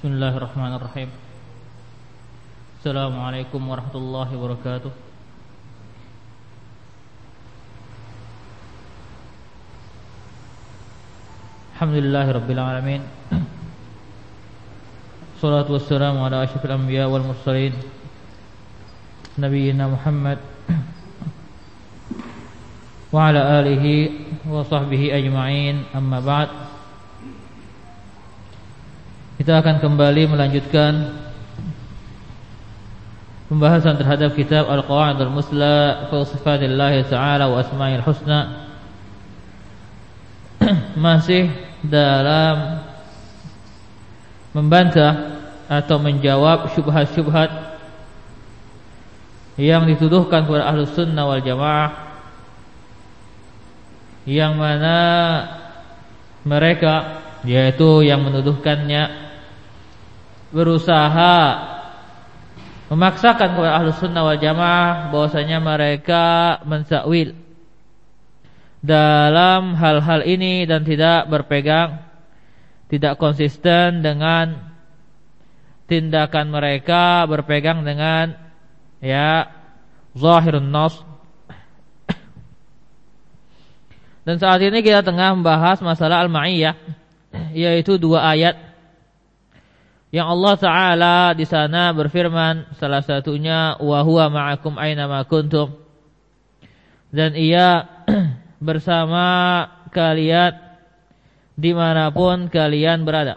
Bismillahirrahmanirrahim. Assalamualaikum warahmatullahi wabarakatuh. Alhamdulillahirabbil alamin. Shalatu wassalamu ala asyrafil anbiya wal mursalin nabiyina Muhammad wa ala alihi wa sahbihi ajma'in. Amma ba'd. Kita akan kembali melanjutkan pembahasan terhadap kitab Al-Qawaidul Musla fi Sifatillah Ta'ala wa Asma'il Husna. Masih dalam membantah atau menjawab syubhat-syubhat yang dituduhkan kepada Ahlus Sunnah wal Jamaah, yang mana mereka, yaitu yang menuduhkannya, berusaha memaksakan kepada Ahlus Sunnah wal Jamaah bahwasanya mereka mensakwil dalam hal-hal ini dan tidak berpegang, tidak konsisten dengan tindakan mereka, berpegang dengan zahirun nas. Dan saat ini kita tengah membahas masalah al-ma'iyah, yaitu dua ayat yang Allah Ta'ala di sana berfirman, salah satunya wa huwa ma'akum aina ma kuntum, dan Ia bersama kalian dimanapun kalian berada.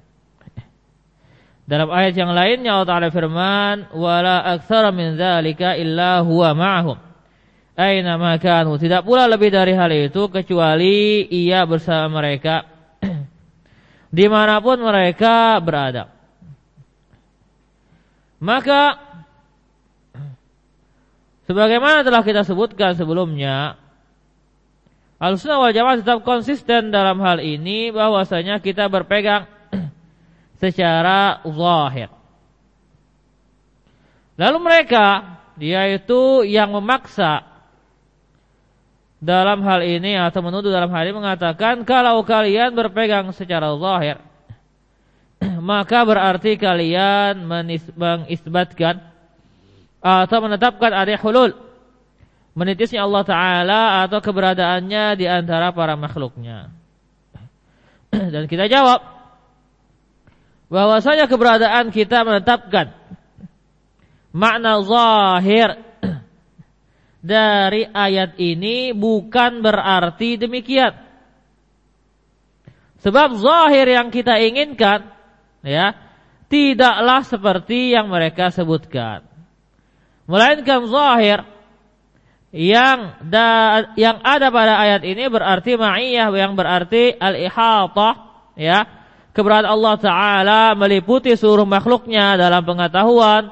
Dalam ayat yang lainnya Allah Ta'ala firman, wala aktsara min dzalika illa huwa ma'ahum aina ma kanu, tidak pula lebih dari hal itu kecuali Ia bersama mereka dimanapun mereka berada. Maka sebagaimana telah kita sebutkan sebelumnya, Ahlussunnah wal Jamaah tetap konsisten dalam hal ini, bahwasanya kita berpegang secara zahir. Lalu mereka, yaitu yang memaksa dalam hal ini atau menuduh dalam hal ini, mengatakan kalau kalian berpegang secara zahir, maka berarti kalian mengisbatkan atau menetapkan ada hulul, menitisnya Allah Ta'ala atau keberadaannya di antara para makhluknya. Dan kita jawab bahwasanya keberadaan kita menetapkan makna zahir dari ayat ini bukan berarti demikian. Sebab zahir yang kita inginkan tidaklah seperti yang mereka sebutkan, melainkan zahir yang ada pada ayat ini berarti ma'iyah, yang berarti al-ihatah, keberadaan Allah Ta'ala meliputi seluruh makhluknya dalam pengetahuan,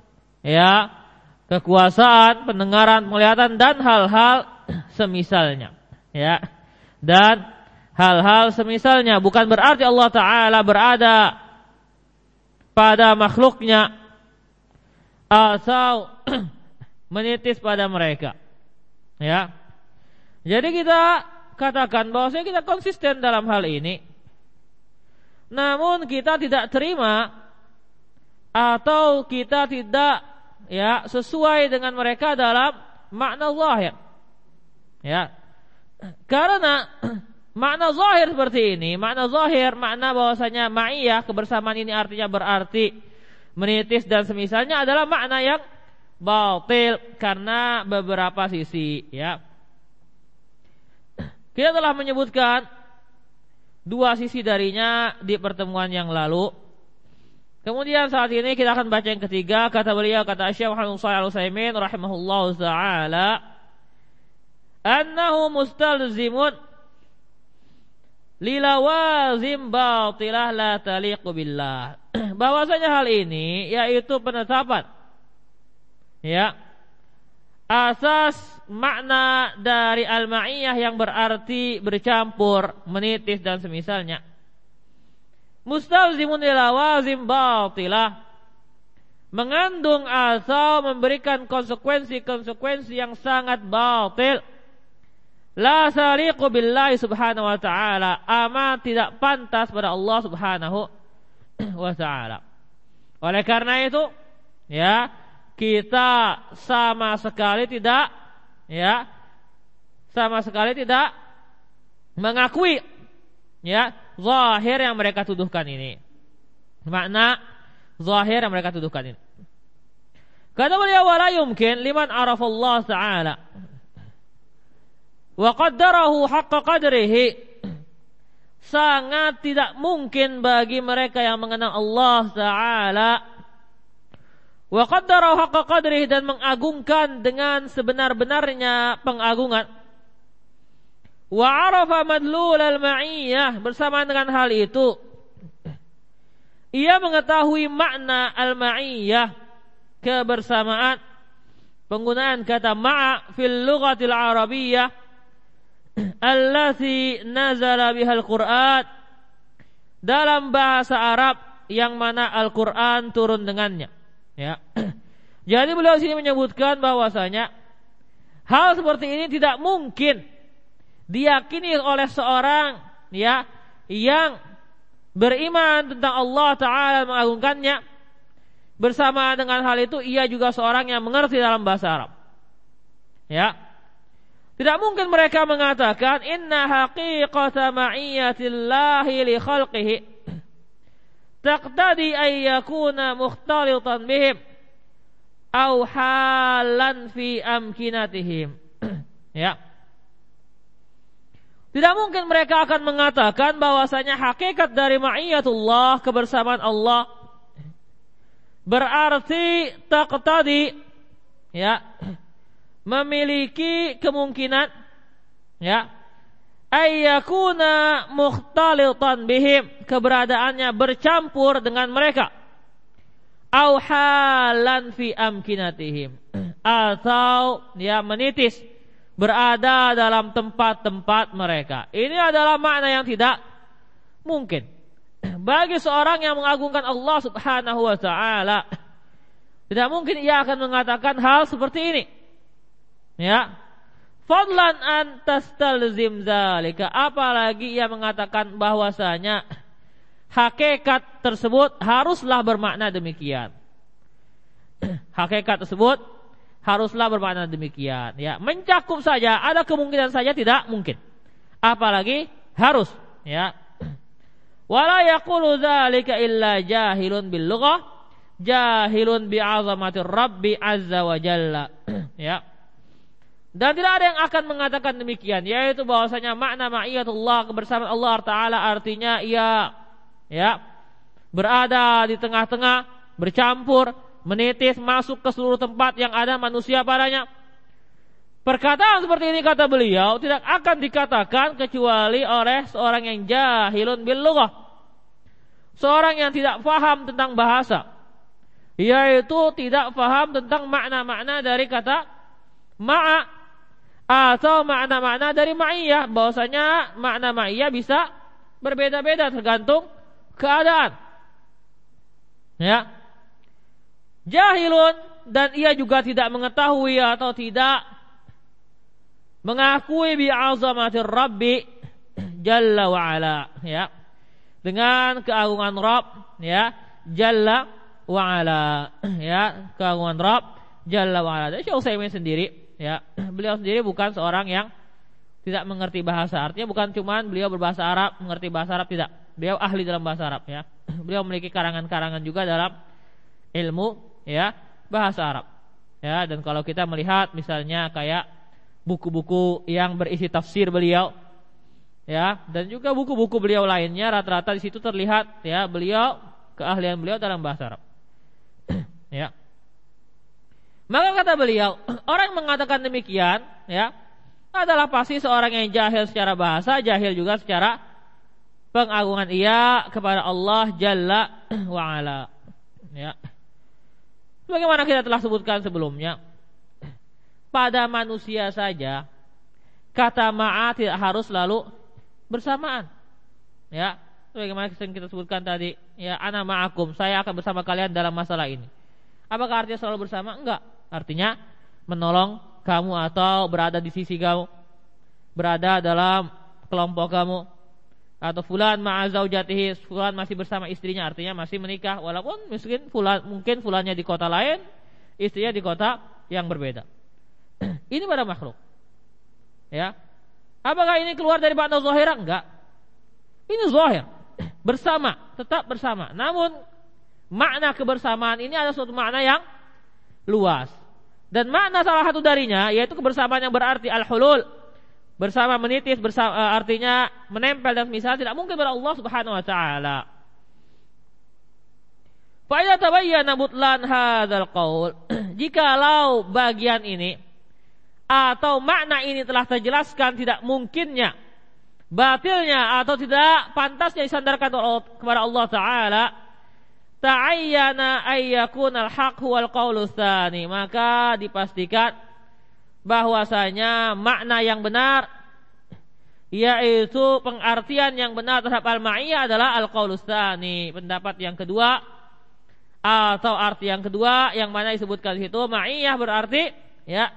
kekuasaan, pendengaran, penglihatan, dan hal-hal semisalnya, dan hal-hal semisalnya. Bukan berarti Allah Ta'ala berada pada makhluknya atau menitis pada mereka. Jadi kita katakan bahwasanya kita konsisten dalam hal ini. Namun kita tidak terima atau kita tidak sesuai dengan mereka dalam makna zahir. Karena makna zahir seperti ini, makna zahir, makna bahwasanya ma'iyah, kebersamaan ini artinya berarti menitis dan semisalnya, adalah makna yang batil karena beberapa sisi. Kita telah menyebutkan dua sisi darinya di pertemuan yang lalu. Kemudian saat ini kita akan baca yang ketiga. Kata beliau, kata Syekh Muhammad Shalih Al-Utsaimin rahimahullahu ta'ala, annahu mustalzimun lilawazim batilah la taliqu billah. Bahwasanya hal ini yaitu penetapan asas makna dari al-ma'iyah yang berarti bercampur, menitis dan semisalnya. Mustalzimun lilawazim batilah, mengandung atau memberikan konsekuensi-konsekuensi yang sangat batil. La sariqu billahi subhanahu wa ta'ala, amat tidak pantas pada Allah subhanahu wa ta'ala. Oleh karena itu, ya, kita sama sekali tidak mengakui ya zahir yang mereka tuduhkan ini. Makna zahir yang mereka tuduhkan ini. Kata beliau, wala yumkin liman arafallah ta'ala wa qaddarahu haqqa qadrihi. Sangat tidak mungkin bagi mereka yang mengenal Allah Ta'ala wa qaddarahu haqqa qadrihi, dan mengagungkan dengan sebenar-benarnya pengagungan, wa arafa madlul al-ma'iyyah, bersamaan dengan hal itu ia mengetahui makna al-ma'iyyah, kebersamaan. Penggunaan kata ma'a fil lughatil arabiyyah allati nazala bihal Qur'an, dalam bahasa Arab yang mana Al-Qur'an turun dengannya. Ya. Jadi beliau sini menyebutkan bahwasanya hal seperti ini tidak mungkin diyakini oleh seorang ya yang beriman tentang Allah Ta'ala, mengagungkannya. Bersama dengan hal itu ia juga seorang yang mengerti dalam bahasa Arab. Ya. Tidak mungkin mereka mengatakan inna haqiqata ma'iyyatillahi li khalqihi taqtadi an yakuna mukhtalitan bihim aw halan fi amkinatihim. Ya. Tidak mungkin mereka akan mengatakan bahwasanya hakikat dari ma'iyyatullah, kebersamaan Allah, berarti taqtadi ya memiliki kemungkinan ya ayyakuna mukhtalitan bihim, keberadaannya bercampur dengan mereka, au halan fi amkinatihim, atau ya menitis berada dalam tempat-tempat mereka. Ini adalah makna yang tidak mungkin bagi seorang yang mengagungkan Allah Subhanahu wa ta'ala. Tidak mungkin ia akan mengatakan hal seperti ini. Ya. Fadlan an tastalzim zalika, apalagi ia mengatakan bahwasanya hakikat tersebut haruslah bermakna demikian. Hakikat tersebut haruslah bermakna demikian. Ya, mencakup saja, ada kemungkinan saja tidak mungkin. Apalagi harus, ya. Wala yaqulu dzalika illa jahilun bil lughah, jahilun bi 'azamatir Rabbi azza wa jalla. Ya. Dan tidak ada yang akan mengatakan demikian, yaitu bahwasanya makna ma'iyyatullah, kebersamaan Allah Ta'ala, artinya ia ya berada di tengah-tengah, bercampur, menitis, masuk ke seluruh tempat yang ada manusia padanya. Perkataan seperti ini, kata beliau, tidak akan dikatakan kecuali oleh seorang yang jahilun bil lughah, seorang yang tidak faham tentang bahasa, yaitu tidak faham tentang makna-makna dari kata ma'a atau makna-makna dari ma'iyyah. Bahwasanya makna ma'iyyah bisa berbeda-beda tergantung keadaan. Ya. Jahilun, dan ia juga tidak mengetahui atau tidak mengakui bi'azamatir Rabbi Jalla wa'ala, ya, dengan keagungan Rabb, ya, Jalla wa'ala, ya, keagungan Rabb Jalla wa'ala. Dan Syekh Utsaimin sendiri, ya, beliau sendiri bukan seorang yang tidak mengerti bahasa. Artinya bukan cuma beliau berbahasa Arab, mengerti bahasa Arab, tidak. Beliau ahli dalam bahasa Arab, ya. Beliau memiliki karangan-karangan juga dalam ilmu, ya, bahasa Arab. Ya, dan kalau kita melihat misalnya kayak buku-buku yang berisi tafsir beliau, ya, dan juga buku-buku beliau lainnya, rata-rata di situ terlihat, ya, beliau, keahlian beliau dalam bahasa Arab. Ya. Maka kata beliau, orang yang mengatakan demikian, ya, adalah pasti seorang yang jahil secara bahasa, jahil juga secara pengagungan ia kepada Allah Jalla wa Ala. Ya. Bagaimana kita telah sebutkan sebelumnya, pada manusia saja kata ma'a tidak harus selalu bersamaan. Ya, bagaimana kita sebutkan tadi, ya, ana ma'akum, saya akan bersama kalian dalam masalah ini. Apakah artinya selalu bersama? Enggak. Artinya menolong kamu atau berada di sisi kamu, berada dalam kelompok kamu, atau fulan ma'a zaujatihi, fulan masih bersama istrinya, artinya masih menikah walaupun mungkin fulannya di kota lain, istrinya di kota yang berbeda. Ini pada makhluk. Ya. Apakah ini keluar dari makna zahir? Enggak. Ini zahir. Bersama, tetap bersama. Namun makna kebersamaan ini ada suatu makna yang luas. Dan makna salah satu darinya yaitu kebersamaan yang berarti al-hulul. Bersama menitis, artinya menempel dan misalnya tidak mungkin pada Allah Subhanahu wa taala. Fa idza tabayyana butlan hadzal qaul, jikalau bagian ini atau makna ini telah terjelaskan tidak mungkinnya, batilnya atau tidak pantasnya disandarkan kepada Allah taala, ta'ayyana ayyakunal haqq huwal qaulus tsani, maka dipastikan bahwasanya makna yang benar yaitu pengartian yang benar terhadap al-ma'iyah adalah al-qaulus tsani, pendapat yang kedua atau arti yang kedua yang mana disebutkan di situ. Ma'iyah berarti ya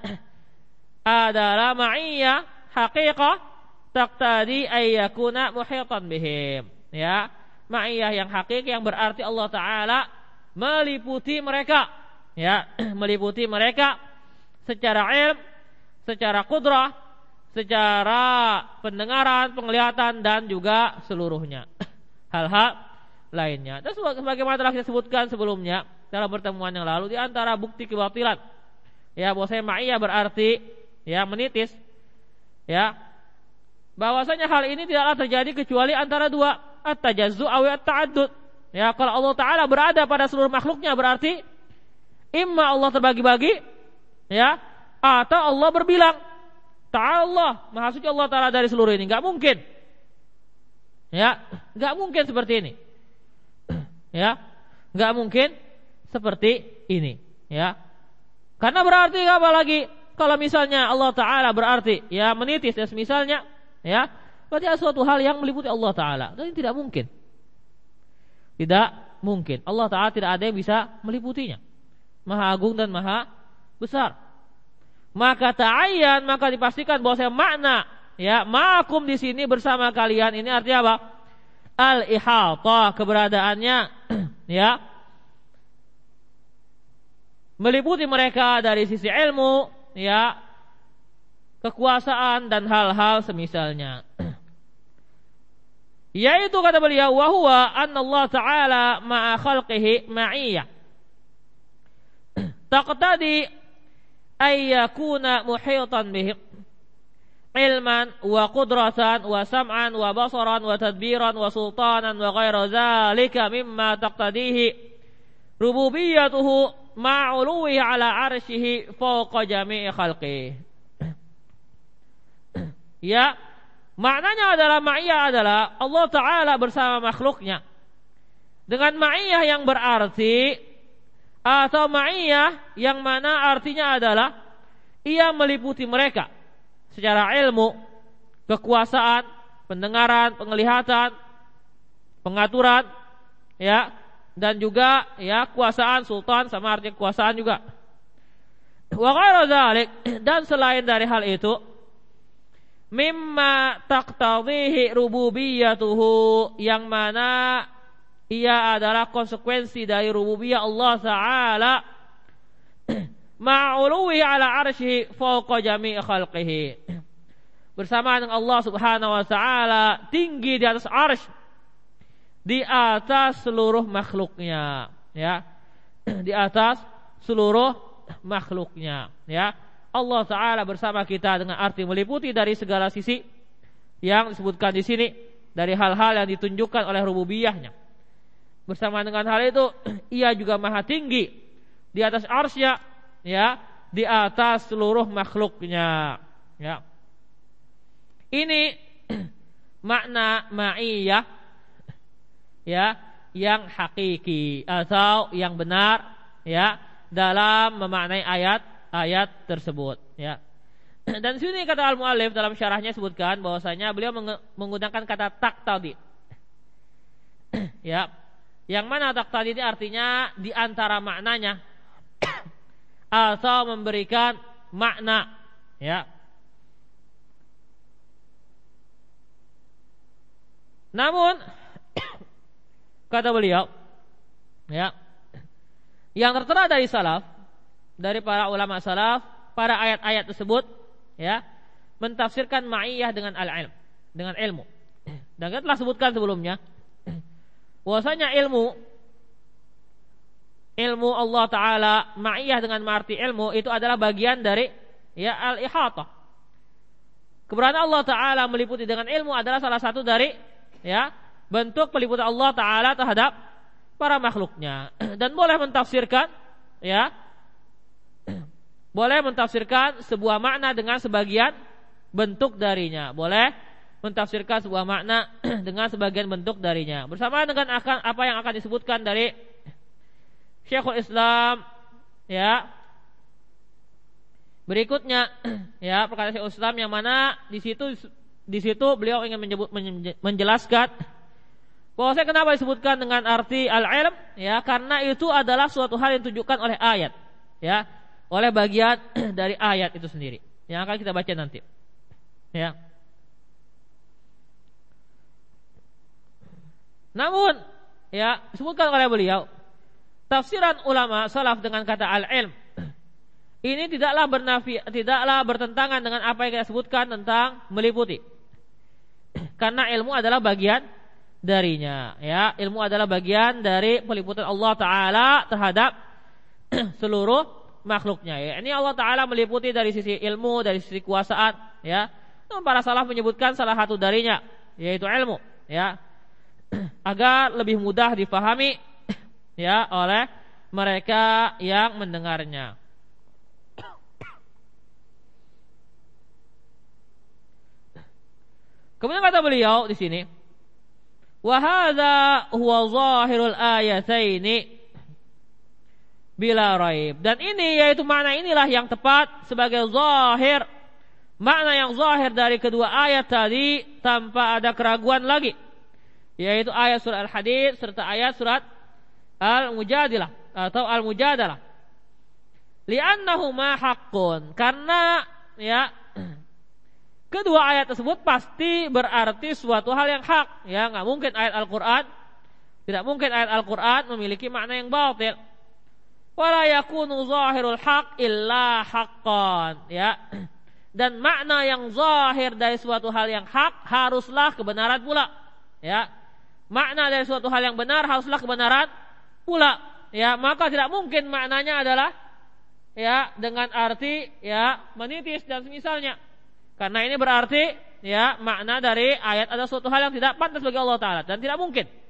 adalah ma'iyah haqiqah taqtadi ayyakuna muhitan bihim, ya ma'iyah yang hakiki yang berarti Allah taala meliputi mereka, ya meliputi mereka secara ilm, secara kudrah, secara pendengaran, penglihatan dan juga seluruhnya hal-hal lainnya. Dan sebagaimana telah kita sebutkan sebelumnya dalam pertemuan yang lalu, di antara bukti kebatilan ya bahwasanya ma'iyah berarti ya menitis, ya bahwasanya hal ini tidaklah terjadi kecuali antara dua, at-tajazzu aw at-ta'addud. Ya kalau Allah taala berada pada seluruh makhluknya berarti imma Allah terbagi-bagi, ya atau Allah berbilang. Ta'ala Allah, maha suci Allah taala dari seluruh ini. Enggak mungkin. Ya, enggak mungkin seperti ini. Ya, enggak mungkin seperti ini, ya. Karena berarti apa lagi? Kalau misalnya Allah taala berarti ya menitis ya misalnya, ya, berarti ada suatu hal yang meliputi Allah taala. Dan ini tidak mungkin. Tidak mungkin. Allah taala tidak ada yang bisa meliputinya. Maha agung dan maha besar. Maka ta'ayyan, maka dipastikan bahwa saya makna ya ma'akum di sini bersama kalian ini artinya apa? Al-ihatah, keberadaannya ya meliputi mereka dari sisi ilmu, ya kekuasaan dan hal-hal semisalnya. Yaitu kata beliau wa huwa anna Allah taala ma'a khalqihi ma'iyah taqtadi ayyakuna muhitan bihim ilman wa qudratan wa sam'an wa basaran wa tadbiran wa sultanan wa ghairu dzalika mimma taqtadihi rububiyyatuhu ma'uluhi ala arsyihi fawqa jami'i khalqihi. Ya, maknanya adalah ma'iyah adalah Allah taala bersama makhluknya dengan ma'iyah yang berarti atau ma'iyah yang mana artinya adalah ia meliputi mereka secara ilmu, kekuasaan, pendengaran, penglihatan, pengaturan, ya, dan juga ya kuasaan sultan sama arti kekuasaan juga. Wa ghairu dzalik, dan selain dari hal itu, mimma taqtadhihi rububiyyatuhu, yang mana ia adalah konsekuensi dari rububiyah Allah taala ma'uluhi ala arsyihi fawqa jami'i khalqihi, bersama dengan Allah subhanahu wa ta'ala tinggi di atas arsy, di atas seluruh makhluknya, ya di atas seluruh makhluknya, ya Allah taala bersama kita dengan arti meliputi dari segala sisi yang disebutkan di sini dari hal-hal yang ditunjukkan oleh rububiyahnya. Bersama dengan hal itu ia juga maha tinggi di atas arsy-Nya, ya di atas seluruh makhluknya, ya. Ini makna ma'iyah ya yang hakiki atau yang benar ya dalam memaknai ayat tersebut, ya. Dan sini kata al-muallif dalam syarahnya sebutkan bahwasanya beliau menggunakan kata taqtadi. Ya. Yang mana taqtadi ini artinya di antara maknanya atau memberikan makna, ya. Namun kata beliau, ya, yang tertera dari salaf, dari para ulama salaf, pada ayat-ayat tersebut, ya, mentafsirkan ma'iyah dengan al-ilm, dengan ilmu. Dan kita telah sebutkan sebelumnya bahwasanya ilmu Allah Ta'ala, ma'iyah dengan arti ilmu, itu adalah bagian dari, ya, al-ihatah. Keberadaan Allah Ta'ala meliputi dengan ilmu adalah salah satu dari, ya, bentuk peliputan Allah Ta'ala terhadap para makhluknya. Dan boleh mentafsirkan, ya, boleh mentafsirkan sebuah makna dengan sebagian bentuk darinya. Boleh mentafsirkan sebuah makna dengan sebagian bentuk darinya. Bersama dengan apa yang akan disebutkan dari Syekhul Islam, ya, berikutnya, ya, perkataan Syekhul Islam yang mana di situ beliau ingin menjelaskan bahwa saya kenapa disebutkan dengan arti al-ilm, ya, karena itu adalah suatu hal yang ditunjukkan oleh ayat, ya, oleh bagian dari ayat itu sendiri yang akan kita baca nanti, ya. Namun, ya, disebutkan oleh beliau, tafsiran ulama salaf dengan kata al-ilm ini tidaklah bertentangan dengan apa yang kita sebutkan tentang meliputi. Karena ilmu adalah bagian darinya, ya. Ilmu adalah bagian dari peliputan Allah Ta'ala terhadap seluruh makhluknya, ya. Ini Allah Ta'ala meliputi dari sisi ilmu, dari sisi kuasaan, ya. Namun para salaf menyebutkan salah satu darinya, yaitu ilmu, ya, agar lebih mudah difahami, ya, oleh mereka yang mendengarnya. Kemudian kata beliau di sini, wa hadza huwa zahirul ayataini bila raib. Dan ini, yaitu makna inilah yang tepat sebagai zahir, makna yang zahir dari kedua ayat tadi tanpa ada keraguan lagi, yaitu ayat surat Al-Hadid serta ayat surat Al-Mujadilah atau Al-Mujadalah. Li'annahuma haqqun, karena, ya, kedua ayat tersebut pasti berarti suatu hal yang hak, ya. Tidak mungkin ayat Al-Quran memiliki makna yang batil. Wala yakunu zahirul haq illa haqqan, ya. Dan makna yang zahir dari suatu hal yang hak haruslah kebenaran pula, ya. Makna dari suatu hal yang benar haruslah kebenaran pula, ya. Maka tidak mungkin maknanya adalah, ya, dengan arti, ya, menitis dan semisalnya. Karena ini berarti, ya, makna dari ayat ada suatu hal yang tidak pantas bagi Allah Ta'ala, dan tidak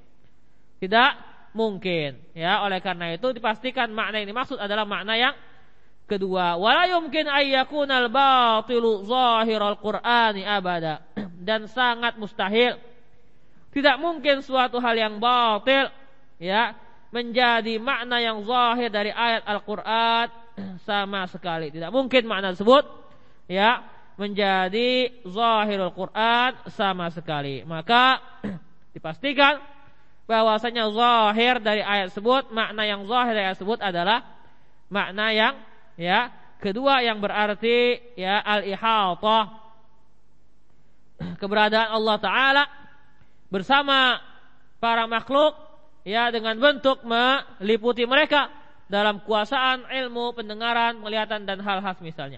mungkin, ya. Oleh karena itu dipastikan makna yang dimaksud adalah makna yang kedua. Wala yumkin ayyakunal batilu zahiral Qur'ani abada. Dan sangat mustahil, tidak mungkin suatu hal yang batil, ya, menjadi makna yang zahir dari ayat Al-Quran sama sekali. Tidak mungkin makna tersebut, ya, menjadi zahirul Quran sama sekali. Maka dipastikan bahwasanya zahir dari ayat tersebut, makna yang zahir dari ayat tersebut adalah makna yang, ya, kedua, yang berarti, ya, al-ihatah, keberadaan Allah Ta'ala bersama para makhluk, ya, dengan bentuk meliputi mereka dalam kuasaan, ilmu, pendengaran, penglihatan, dan hal-hal misalnya.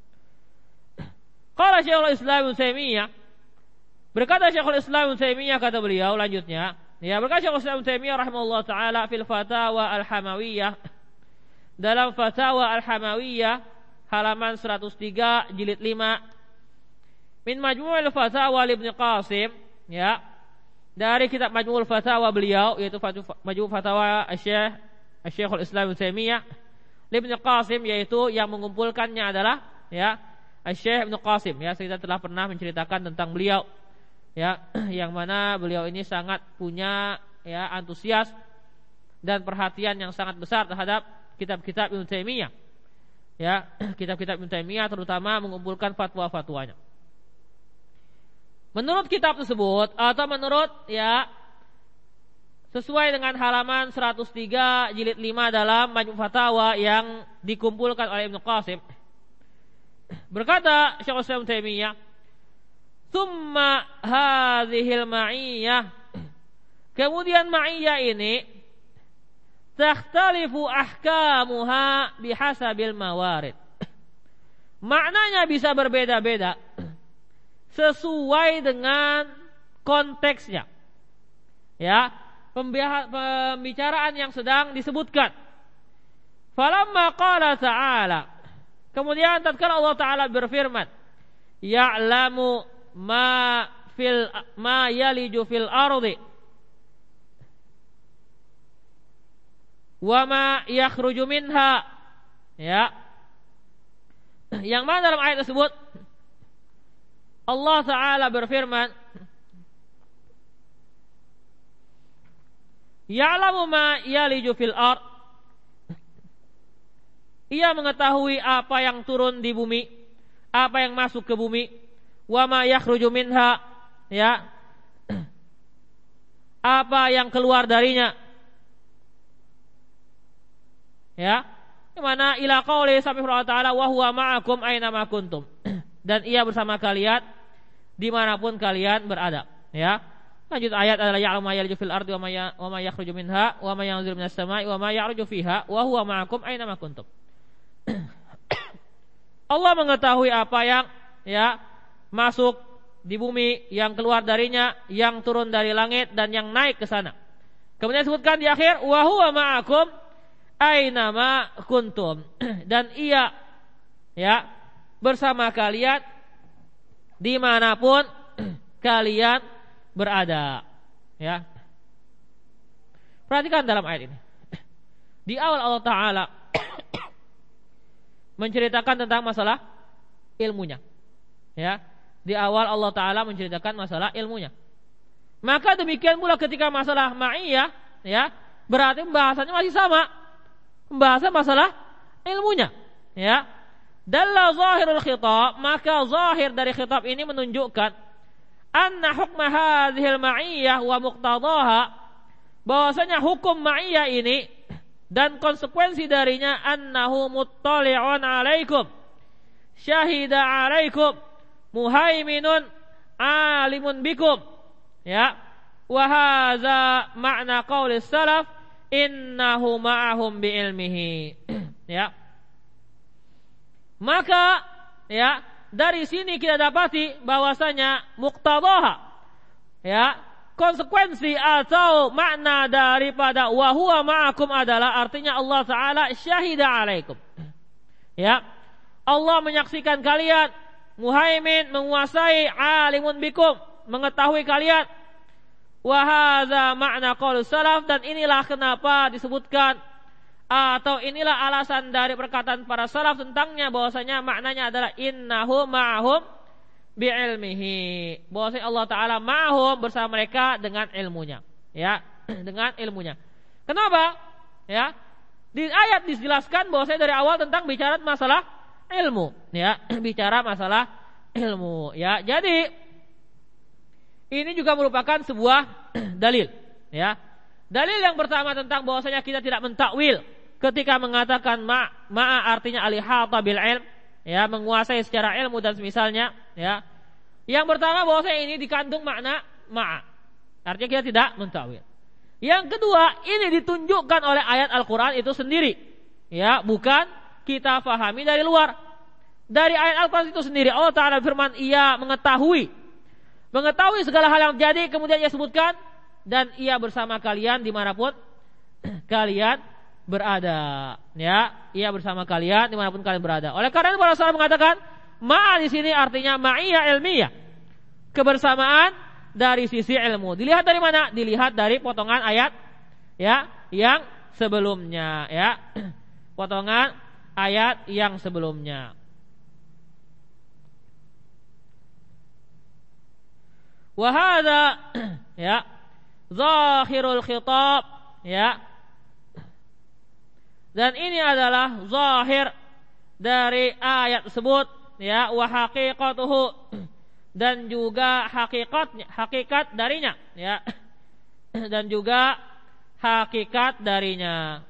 Qala Syekhul Islam Ibnu Taimiyah, berkata Syekhul Islam Ibnu Taimiyah, kata beliau lanjutnya, ya, berkata Syekhul Islam Ibnu Taimiyah rahimahullah taala fil Fatawa Al-Hamawiyah, dalam Fatawa Al-Hamawiyah halaman 103 jilid 5, min Majmu'ul Fatawa Ibnu Qasim, ya, dari kitab Majmu'ul Fatawa beliau, yaitu Majmu' Fatawa Syekhul Islam Ibnu Taimiyah Ibnu Qasim, yaitu yang mengumpulkannya adalah, ya, Syekh Ibnu Qasim, ya. Kita telah pernah menceritakan tentang beliau, ya, yang mana beliau ini sangat punya, ya, antusias dan perhatian yang sangat besar terhadap kitab-kitab Ibnu Taimiyah, ya. Kitab-kitab Ibnu Taimiyah terutama mengumpulkan fatwa-fatwanya. Menurut kitab tersebut, atau menurut, ya, sesuai dengan halaman 103 jilid 5 dalam Majmu' Fatawa yang dikumpulkan oleh Ibnu Qasim, berkata Syekhul Islam Taimiyah, Tsumma hadhil ma'iyyah, kemudian ma'iyyah ini takhtalifu ahkamuha bihasabil mawarid. Maknanya bisa berbeda-beda sesuai dengan konteksnya. Ya, pembicaraan yang sedang disebutkan. Falamma qala ta'ala, kemudian tatkala Allah Ta'ala berfirman, ya'lamu ma yaliju fil ardi wa ma yakhruju minha. Ya, yang mana dalam ayat tersebut Allah Ta'ala berfirman, ya'lamu ma yaliju fil ard, ia mengetahui apa yang turun di bumi, apa yang masuk ke bumi, wa ma yakhruju minha, ya, apa yang keluar darinya. Ya, di mana ila qauli subhanahu wa ta'ala wa huwa ma'akum aina ma kuntum, dan ia bersama kalian dimanapun kalian berada. Ya, lanjut ayat adalah ya'lamu ma yaliju fil ardi wa ma yakhruju minha wa ma yanzilu minas sama'i wa ma ya'ruju fiha wa huwa ma'akum aina ma kuntum. Allah mengetahui apa yang masuk di bumi, yang keluar darinya, yang turun dari langit dan yang naik ke sana. Kemudian disebutkan di akhir wa huwa ma'akum aina ma kuntum, dan ia bersama kalian dimanapun kalian berada. Ya, perhatikan dalam ayat ini. Di awal Allah Ta'ala menceritakan tentang masalah ilmunya. Ya, di awal Allah Ta'ala menceritakan masalah ilmunya. Maka demikian pula ketika masalah ma'iyah, ya, berarti pembahasannya masih sama, pembahasan masalah ilmunya. Ya, dalla zahirul khitab, maka zahir dari khitab ini menunjukkan anna hukma hadhil ma'iyah wa muqtadaha, bahwasanya hukum ma'iyah ini dan konsekuensi darinya annahu muttali'un alaikum, syahida alaikum, muhaiminun alimun bikum. Ya, wa hadza ma'na qauli salaf innahu ma'ahum biilmihi. Ya, maka ya, dari sini kita dapati bahwasanya muqtadaha, ya, konsekuensi atau makna daripada wa huwa ma'akum adalah artinya Allah Ta'ala syahida alaikum. Ya, Allah menyaksikan kalian, muhaimin, menguasai, alimun bikum, mengetahui kalian. Wa hadza ma'na qaul salaf, dan inilah kenapa disebutkan atau inilah alasan dari perkataan para salaf tentangnya, bahwasanya maknanya adalah innahu ma'ahum bi'ilmihi, bahwasanya Allah Ta'ala ma'ahum, bersama mereka dengan ilmunya. Ya, dengan ilmunya. Kenapa? Ya, di ayat dijelaskan bahwasanya dari awal tentang bicara masalah ilmu. Ya, bicara masalah ilmu. Ya, jadi ini juga merupakan sebuah dalil. Ya, dalil yang pertama tentang bahwasanya kita tidak mentakwil ketika mengatakan ma'a artinya alihata bil ilm, ya, menguasai secara ilmu dan semisalnya. Ya, yang pertama bahwasanya ini dikandung makna ma'a, artinya kita tidak mentakwil. Yang kedua, ini ditunjukkan oleh ayat Al-Quran itu sendiri. Ya, bukan kita fahami dari luar. Dari ayat Al-Quran itu sendiri Allah Ta'ala firman, ia mengetahui segala hal yang terjadi, kemudian ia sebutkan, dan ia bersama kalian dimanapun kalian berada. Ya, ia bersama kalian dimanapun kalian berada. Oleh karena itu para sahabat mengatakan ma'a di sini artinya ma'iyah ilmiyah, kebersamaan dari sisi ilmu. Dilihat dari mana? Dilihat dari potongan ayat, ya, yang sebelumnya. Ya, potongan ayat yang sebelumnya. Wa hadza, ya, zahirul khitab, ya, dan ini adalah zahir dari ayat tersebut, ya, wa haqiqatuhu, dan juga hakikat darinya, ya, dan juga hakikat darinya.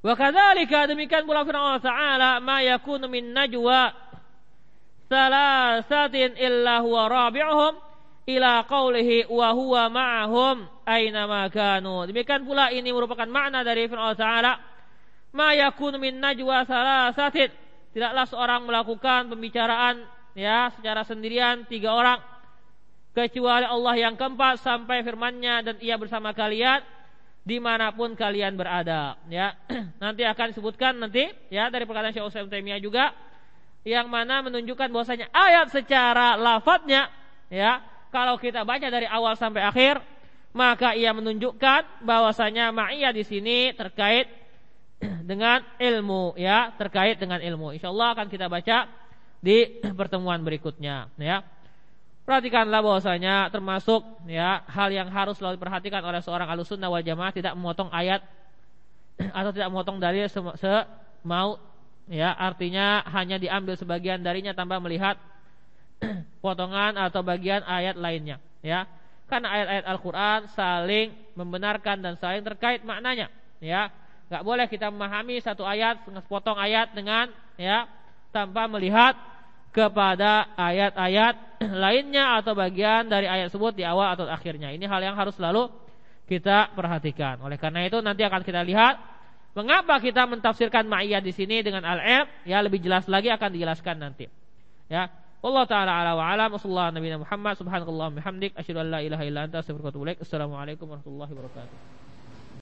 Wa kadzalika demikian pula firman Allah Ta'ala, ma yakunu min najwa thalathatin illa huwa rabi'uhum ila qawlihi wa huwa ma'ahum aina ma kanu. Demikian pula ini merupakan makna dari firman Allah Ta'ala, ma yakunu min najwa thalathatin, tidaklah seorang melakukan pembicaraan ya secara sendirian 3 orang kecuali Allah yang keempat, sampai firman-Nya dan Ia bersama kalian dimanapun kalian berada. Ya, nanti akan disebutkan nanti ya dari perkataan Syekh Utsaimin Taimiyah juga, yang mana menunjukkan bahwasanya ayat secara lafadznya ya kalau kita baca dari awal sampai akhir, maka ia menunjukkan bahwasanya ma'iyah di sini terkait dengan ilmu ya, terkait dengan ilmu. Insyaallah akan kita baca di pertemuan berikutnya ya. Perhatikanlah bahwasanya termasuk ya hal yang harus selalu diperhatikan oleh seorang Ahlussunnah wal Jamaah, tidak memotong ayat atau tidak memotong dalil semau ya, artinya hanya diambil sebagian darinya tanpa melihat potongan atau bagian ayat lainnya ya. Karena ayat-ayat Al-Qur'an saling membenarkan dan saling terkait maknanya ya. Enggak boleh kita memahami satu ayat sepotong ayat dengan ya tanpa melihat kepada ayat-ayat lainnya atau bagian dari ayat tersebut di awal atau akhirnya. Ini hal yang harus selalu kita perhatikan. Oleh karena itu nanti akan kita lihat mengapa kita mentafsirkan ma'iyah di sini dengan al-ilm, ya lebih jelas lagi akan dijelaskan nanti. Ya, wallahu taala ala wa alam. Wassallallahu nabiyana Muhammad subhanakallahumma bihamdik asyhadu an la ilaha illa anta astaghfiruka wa atubu ilaik. Assalamualaikum warahmatullahi wabarakatuh.